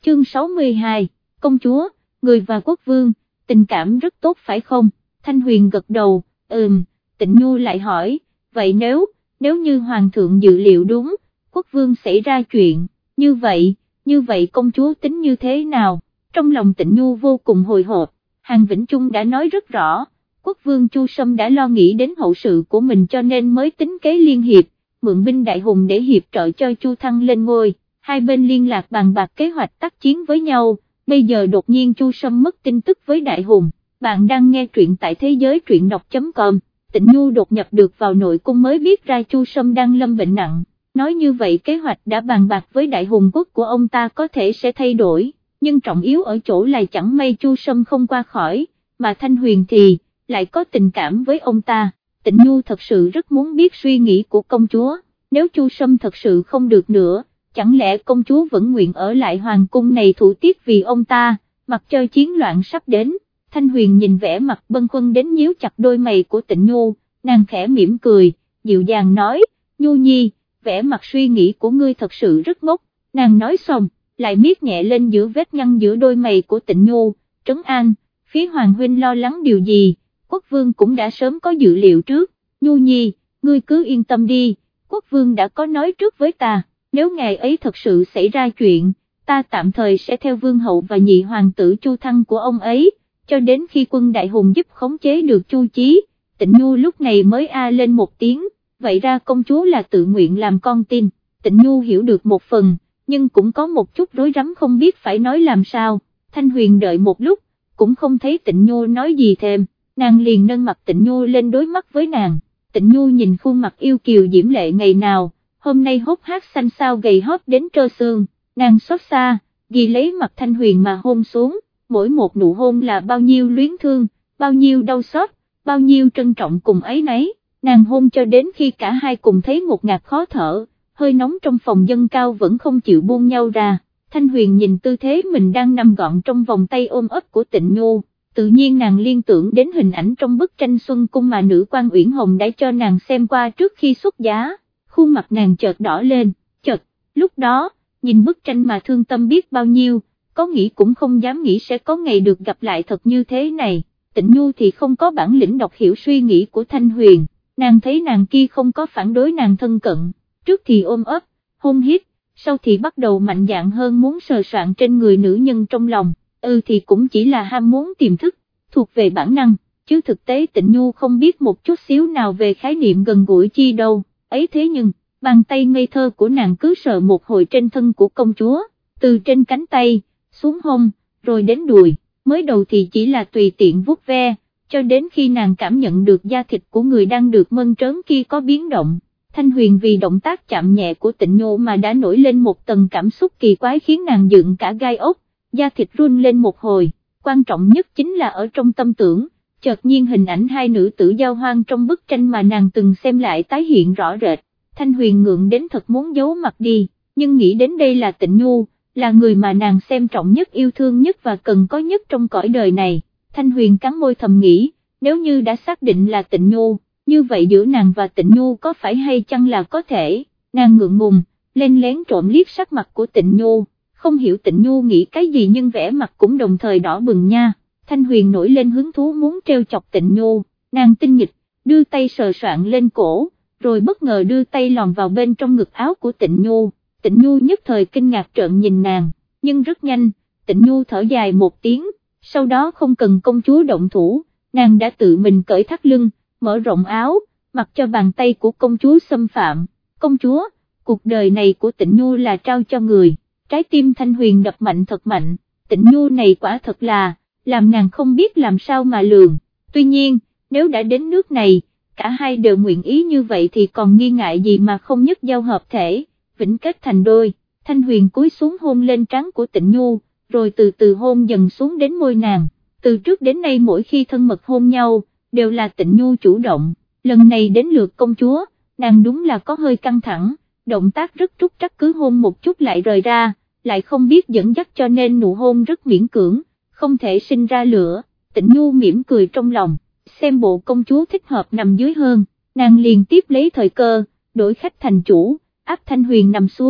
chương 62, công chúa, người và quốc vương, tình cảm rất tốt phải không? Thanh Huyền gật đầu, Tịnh Nhu lại hỏi, vậy nếu như hoàng thượng dự liệu đúng, quốc vương xảy ra chuyện, như vậy công chúa tính như thế nào? Trong lòng Tịnh Nhu vô cùng hồi hộp, Hàn Vĩnh Trung đã nói rất rõ, quốc vương Chu Sâm đã lo nghĩ đến hậu sự của mình cho nên mới tính kế liên hiệp, mượn binh đại hùng để hiệp trợ cho Chu Thăng lên ngôi, hai bên liên lạc bàn bạc kế hoạch tác chiến với nhau, bây giờ đột nhiên Chu Sâm mất tin tức với đại hùng. Bạn đang nghe truyện tại thế giới truyện đọc.com, Tịnh Nhu đột nhập được vào nội cung mới biết ra Chu Sâm đang lâm bệnh nặng, nói như vậy kế hoạch đã bàn bạc với đại hùng quốc của ông ta có thể sẽ thay đổi, nhưng trọng yếu ở chỗ là chẳng may Chu Sâm không qua khỏi, mà Thanh Huyền thì lại có tình cảm với ông ta. Tịnh Nhu thật sự rất muốn biết suy nghĩ của công chúa, nếu Chu Sâm thật sự không được nữa, chẳng lẽ công chúa vẫn nguyện ở lại hoàng cung này thủ tiết vì ông ta, mặc cho chiến loạn sắp đến. Thanh Huyền nhìn vẻ mặt bâng khuâng đến nhíu chặt đôi mày của Tịnh Nhu, nàng khẽ mỉm cười, dịu dàng nói, Nhu Nhi, vẻ mặt suy nghĩ của ngươi thật sự rất ngốc, nàng nói xong, lại miết nhẹ lên giữa vết nhăn giữa đôi mày của Tịnh Nhu, trấn an, phía Hoàng huynh lo lắng điều gì, quốc vương cũng đã sớm có dự liệu trước, Nhu Nhi, ngươi cứ yên tâm đi, quốc vương đã có nói trước với ta, nếu ngày ấy thật sự xảy ra chuyện, ta tạm thời sẽ theo vương hậu và nhị hoàng tử Chu Thăng của ông ấy, cho đến khi quân đại hùng giúp khống chế được Chu Chí. Tịnh Nhu lúc này mới a lên một tiếng, vậy ra công chúa là tự nguyện làm con tin. Tịnh Nhu hiểu được một phần, nhưng cũng có một chút rối rắm không biết phải nói làm sao. Thanh Huyền đợi một lúc, cũng không thấy Tịnh Nhu nói gì thêm, nàng liền nâng mặt Tịnh Nhu lên đối mắt với nàng. Tịnh Nhu nhìn khuôn mặt yêu kiều diễm lệ ngày nào, hôm nay hốc hác xanh xao gầy hóp đến trơ xương, nàng xót xa, ghi lấy mặt Thanh Huyền mà hôn xuống. Mỗi một nụ hôn là bao nhiêu luyến thương, bao nhiêu đau xót, bao nhiêu trân trọng cùng ấy nấy, nàng hôn cho đến khi cả hai cùng thấy ngột ngạt khó thở, hơi nóng trong phòng dâng cao vẫn không chịu buông nhau ra. Thanh Huyền nhìn tư thế mình đang nằm gọn trong vòng tay ôm ấp của Tịnh Nhu, tự nhiên nàng liên tưởng đến hình ảnh trong bức tranh Xuân Cung mà nữ quan Uyển Hồng đã cho nàng xem qua trước khi xuất giá, khuôn mặt nàng chợt đỏ lên, lúc đó, nhìn bức tranh mà thương tâm biết bao nhiêu, có nghĩ cũng không dám nghĩ sẽ có ngày được gặp lại thật như thế này. Tịnh Nhu thì không có bản lĩnh đọc hiểu suy nghĩ của Thanh Huyền, nàng thấy nàng kia không có phản đối nàng thân cận, trước thì ôm ấp, hôn hít, sau thì bắt đầu mạnh dạn hơn muốn sờ soạng trên người nữ nhân trong lòng, thì cũng chỉ là ham muốn tiềm thức, thuộc về bản năng, chứ thực tế Tịnh Nhu không biết một chút xíu nào về khái niệm gần gũi chi đâu, ấy thế nhưng, bàn tay ngây thơ của nàng cứ sờ một hồi trên thân của công chúa, từ trên cánh tay, xuống hông, rồi đến đùi, mới đầu thì chỉ là tùy tiện vuốt ve, cho đến khi nàng cảm nhận được da thịt của người đang được mơn trớn kia có biến động. Thanh Huyền vì động tác chạm nhẹ của Tịnh Nhu mà đã nổi lên một tầng cảm xúc kỳ quái khiến nàng dựng cả gai ốc, da thịt run lên một hồi, quan trọng nhất chính là ở trong tâm tưởng, chợt nhiên hình ảnh hai nữ tử giao hoan trong bức tranh mà nàng từng xem lại tái hiện rõ rệt. Thanh Huyền ngượng đến thật muốn giấu mặt đi, nhưng nghĩ đến đây là Tịnh Nhu, là người mà nàng xem trọng nhất yêu thương nhất và cần có nhất trong cõi đời này. Thanh Huyền cắn môi thầm nghĩ, nếu như đã xác định là Tịnh Nhu, như vậy giữa nàng và Tịnh Nhu có phải hay chăng là có thể, nàng ngượng ngùng, lên lén trộm liếc sắc mặt của Tịnh Nhu, không hiểu Tịnh Nhu nghĩ cái gì nhưng vẻ mặt cũng đồng thời đỏ bừng nha. Thanh Huyền nổi lên hứng thú muốn trêu chọc Tịnh Nhu, nàng tinh nghịch, đưa tay sờ soạng lên cổ, rồi bất ngờ đưa tay lòn vào bên trong ngực áo của Tịnh Nhu. Tịnh Nhu nhất thời kinh ngạc trợn nhìn nàng, nhưng rất nhanh, Tịnh Nhu thở dài một tiếng, sau đó không cần công chúa động thủ, nàng đã tự mình cởi thắt lưng, mở rộng áo, mặc cho bàn tay của công chúa xâm phạm. Công chúa, cuộc đời này của Tịnh Nhu là trao cho người, trái tim Thanh Huyền đập mạnh thật mạnh, Tịnh Nhu này quả thật là, làm nàng không biết làm sao mà lường, tuy nhiên, nếu đã đến nước này, cả hai đều nguyện ý như vậy thì còn nghi ngại gì mà không nhất giao hợp thể, vĩnh kết thành đôi. Thanh Huyền cúi xuống hôn lên trán của Tịnh Nhu, rồi từ từ hôn dần xuống đến môi nàng, từ trước đến nay mỗi khi thân mật hôn nhau, đều là Tịnh Nhu chủ động, lần này đến lượt công chúa, nàng đúng là có hơi căng thẳng, động tác rất trúc trắc cứ hôn một chút lại rời ra, lại không biết dẫn dắt cho nên nụ hôn rất miễn cưỡng, không thể sinh ra lửa. Tịnh Nhu mỉm cười trong lòng, xem bộ công chúa thích hợp nằm dưới hơn, nàng liền tiếp lấy thời cơ, đổi khách thành chủ, áp Thanh Huyền nằm xuống,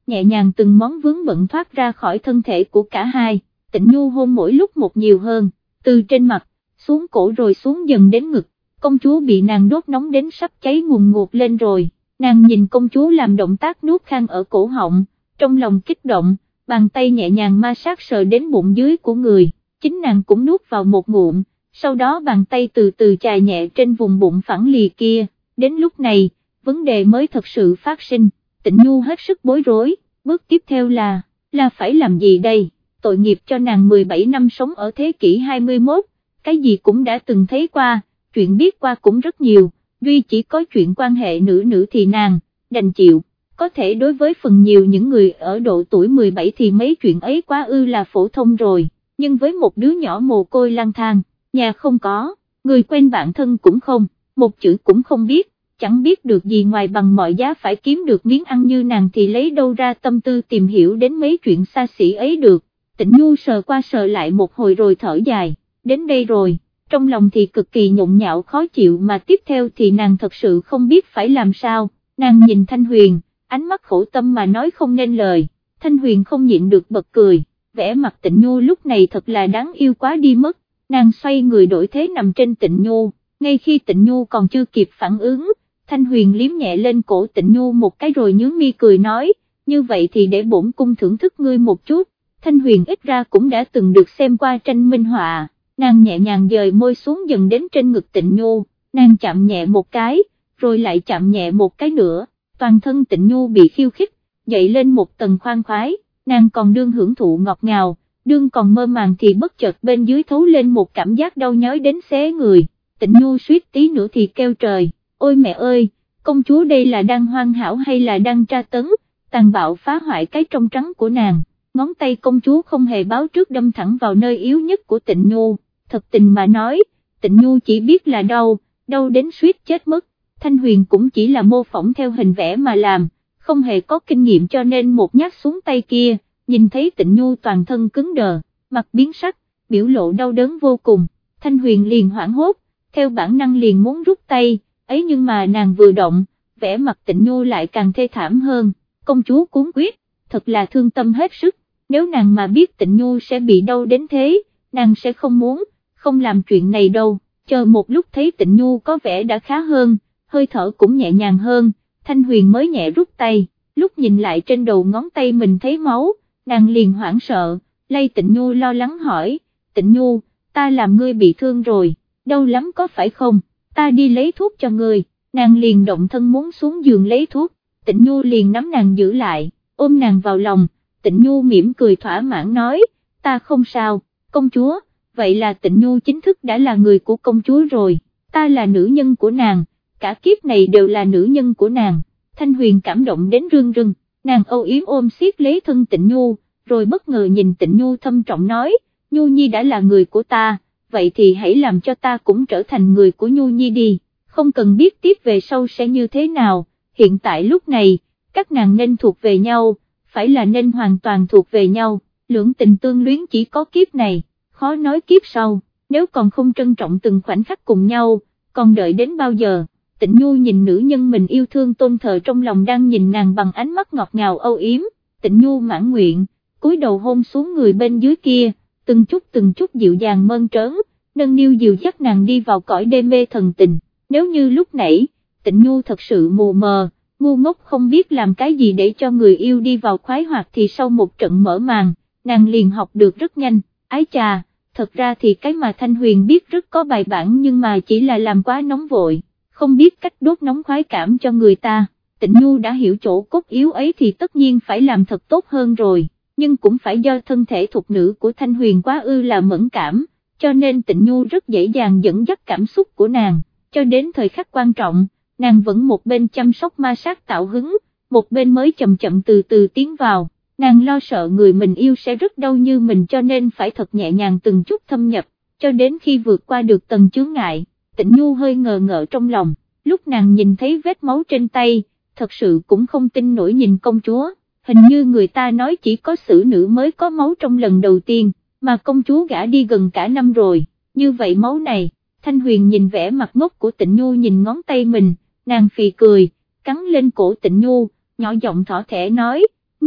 nhẹ nhàng từng món vướng bận thoát ra khỏi thân thể của cả hai, Tịnh Nhu hôn mỗi lúc một nhiều hơn, từ trên mặt, xuống cổ rồi xuống dần đến ngực, công chúa bị nàng đốt nóng đến sắp cháy ngùn ngụt lên rồi, nàng nhìn công chúa làm động tác nuốt khăn ở cổ họng, trong lòng kích động, bàn tay nhẹ nhàng ma sát sờ đến bụng dưới của người, chính nàng cũng nuốt vào một ngụm, sau đó bàn tay từ từ chà nhẹ trên vùng bụng phẳng lì kia, đến lúc này, vấn đề mới thật sự phát sinh, Tịnh Nhu hết sức bối rối, bước tiếp theo là phải làm gì đây, tội nghiệp cho nàng 17 năm sống ở thế kỷ 21, cái gì cũng đã từng thấy qua, chuyện biết qua cũng rất nhiều, duy chỉ có chuyện quan hệ nữ nữ thì nàng đành chịu, có thể đối với phần nhiều những người ở độ tuổi 17 thì mấy chuyện ấy quá ư là phổ thông rồi, nhưng với một đứa nhỏ mồ côi lang thang, nhà không có, người quen bạn thân cũng không, một chữ cũng không biết, chẳng biết được gì ngoài bằng mọi giá phải kiếm được miếng ăn như nàng thì lấy đâu ra tâm tư tìm hiểu đến mấy chuyện xa xỉ ấy được. Tịnh Nhu sờ qua sờ lại một hồi rồi thở dài, đến đây rồi, trong lòng thì cực kỳ nhộn nhạo khó chịu mà tiếp theo thì nàng thật sự không biết phải làm sao, nàng nhìn Thanh Huyền, ánh mắt khổ tâm mà nói không nên lời, Thanh Huyền không nhịn được bật cười, vẻ mặt Tịnh Nhu lúc này thật là đáng yêu quá đi mất, nàng xoay người đổi thế nằm trên Tịnh Nhu, ngay khi Tịnh Nhu còn chưa kịp phản ứng, Thanh Huyền liếm nhẹ lên cổ Tịnh Nhu một cái rồi nhướng mi cười nói, như vậy thì để bổn cung thưởng thức ngươi một chút. Thanh Huyền ít ra cũng đã từng được xem qua tranh minh họa, nàng nhẹ nhàng dời môi xuống dần đến trên ngực Tịnh Nhu, nàng chạm nhẹ một cái, rồi lại chạm nhẹ một cái nữa, toàn thân Tịnh Nhu bị khiêu khích, dậy lên một tầng khoan khoái, nàng còn đương hưởng thụ ngọt ngào, đương còn mơ màng thì bất chợt bên dưới thấu lên một cảm giác đau nhói đến xé người, Tịnh Nhu suýt tí nữa thì kêu trời, ôi mẹ ơi, công chúa đây là đang hoàn hảo hay là đang tra tấn, tàn bạo phá hoại cái trong trắng của nàng. Ngón tay công chúa không hề báo trước đâm thẳng vào nơi yếu nhất của Tịnh Nhu, thật tình mà nói, Tịnh Nhu chỉ biết là đau đến suýt chết mất, Thanh Huyền cũng chỉ là mô phỏng theo hình vẽ mà làm, không hề có kinh nghiệm cho nên một nhát xuống tay kia, nhìn thấy Tịnh Nhu toàn thân cứng đờ, mặt biến sắc, biểu lộ đau đớn vô cùng, Thanh Huyền liền hoảng hốt, theo bản năng liền muốn rút tay, ấy nhưng mà nàng vừa động, vẻ mặt Tịnh Nhu lại càng thê thảm hơn, công chúa cuống quýt, thật là thương tâm hết sức. Nếu nàng mà biết Tịnh Nhu sẽ bị đau đến thế, nàng sẽ không làm chuyện này đâu, chờ một lúc thấy Tịnh Nhu có vẻ đã khá hơn, hơi thở cũng nhẹ nhàng hơn, Thanh Huyền mới nhẹ rút tay, lúc nhìn lại trên đầu ngón tay mình thấy máu, nàng liền hoảng sợ, lay Tịnh Nhu lo lắng hỏi, Tịnh Nhu, ta làm ngươi bị thương rồi, đau lắm có phải không, ta đi lấy thuốc cho ngươi, nàng liền động thân muốn xuống giường lấy thuốc, Tịnh Nhu liền nắm nàng giữ lại, ôm nàng vào lòng. Tịnh Nhu mỉm cười thỏa mãn nói, ta không sao, công chúa, vậy là Tịnh Nhu chính thức đã là người của công chúa rồi, ta là nữ nhân của nàng, cả kiếp này đều là nữ nhân của nàng, Thanh Huyền cảm động đến rưng rưng, nàng âu yếm ôm siết lấy thân Tịnh Nhu, rồi bất ngờ nhìn Tịnh Nhu thâm trọng nói, Nhu Nhi đã là người của ta, vậy thì hãy làm cho ta cũng trở thành người của Nhu Nhi đi, không cần biết tiếp về sau sẽ như thế nào, hiện tại lúc này, các nàng nên thuộc về nhau. Phải là nên hoàn toàn thuộc về nhau, lưỡng tình tương luyến chỉ có kiếp này, khó nói kiếp sau, nếu còn không trân trọng từng khoảnh khắc cùng nhau, còn đợi đến bao giờ, Tịnh Nhu nhìn nữ nhân mình yêu thương tôn thờ trong lòng đang nhìn nàng bằng ánh mắt ngọt ngào âu yếm, Tịnh Nhu mãn nguyện, cúi đầu hôn xuống người bên dưới kia, từng chút dịu dàng mơn trớn, nâng niu dìu dắt nàng đi vào cõi đê mê thần tình, nếu như lúc nãy, Tịnh Nhu thật sự mù mờ, ngu ngốc không biết làm cái gì để cho người yêu đi vào khoái hoạt thì sau một trận mở màn, nàng liền học được rất nhanh, ái chà, thật ra thì cái mà Thanh Huyền biết rất có bài bản nhưng mà chỉ là làm quá nóng vội, không biết cách đốt nóng khoái cảm cho người ta, Tịnh Nhu đã hiểu chỗ cốt yếu ấy thì tất nhiên phải làm thật tốt hơn rồi, nhưng cũng phải do thân thể thục nữ của Thanh Huyền quá ư là mẫn cảm, cho nên Tịnh Nhu rất dễ dàng dẫn dắt cảm xúc của nàng, cho đến thời khắc quan trọng. Nàng vẫn một bên chăm sóc ma sát tạo hứng, một bên mới chậm chậm từ từ tiến vào, nàng lo sợ người mình yêu sẽ rất đau như mình cho nên phải thật nhẹ nhàng từng chút thâm nhập, cho đến khi vượt qua được tầng chướng ngại, Tịnh Nhu hơi ngờ ngợ trong lòng, lúc nàng nhìn thấy vết máu trên tay, thật sự cũng không tin nổi nhìn công chúa, hình như người ta nói chỉ có xử nữ mới có máu trong lần đầu tiên, mà công chúa gả đi gần cả năm rồi, như vậy máu này, Thanh Huyền nhìn vẻ mặt ngốc của Tịnh Nhu nhìn ngón tay mình, nàng phì cười, cắn lên cổ Tịnh Nhu, nhỏ giọng thỏ thẻ nói, ngốc,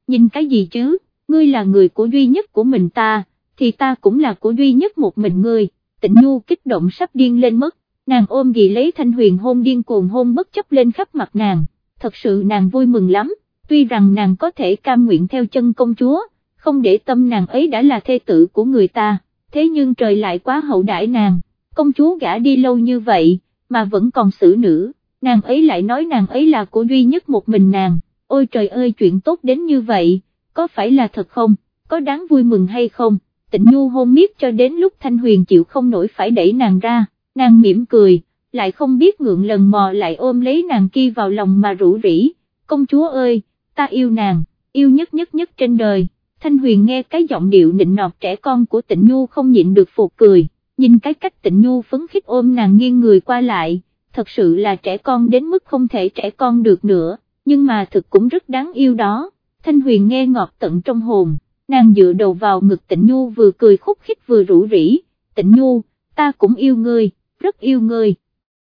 nhìn cái gì chứ, ngươi là người của duy nhất của mình ta, thì ta cũng là của duy nhất một mình ngươi. Tịnh Nhu kích động sắp điên lên mất, nàng ôm ghì lấy Thanh Huyền hôn điên cuồng hôn bất chấp lên khắp mặt nàng, thật sự nàng vui mừng lắm, tuy rằng nàng có thể cam nguyện theo chân công chúa, không để tâm nàng ấy đã là thê tử của người ta, thế nhưng trời lại quá hậu đãi nàng, công chúa gả đi lâu như vậy, mà vẫn còn xử nữ, nàng ấy lại nói nàng ấy là của duy nhất một mình nàng, ôi trời ơi chuyện tốt đến như vậy, có phải là thật không, có đáng vui mừng hay không? Tịnh Nhu hôn miết cho đến lúc Thanh Huyền chịu không nổi phải đẩy nàng ra, nàng mỉm cười, lại không biết ngượng lần mò lại ôm lấy nàng kia vào lòng mà rủ rỉ, công chúa ơi, ta yêu nàng, yêu nhất nhất nhất trên đời. Thanh Huyền nghe cái giọng điệu nịnh nọt trẻ con của Tịnh Nhu không nhịn được phụt cười, nhìn cái cách Tịnh Nhu phấn khích ôm nàng nghiêng người qua lại, thật sự là trẻ con đến mức không thể trẻ con được nữa, nhưng mà thực cũng rất đáng yêu đó. Thanh Huyền nghe ngọt tận trong hồn, nàng dựa đầu vào ngực Tịnh Nhu vừa cười khúc khích vừa rủ rỉ, Tịnh Nhu, ta cũng yêu ngươi, rất yêu ngươi.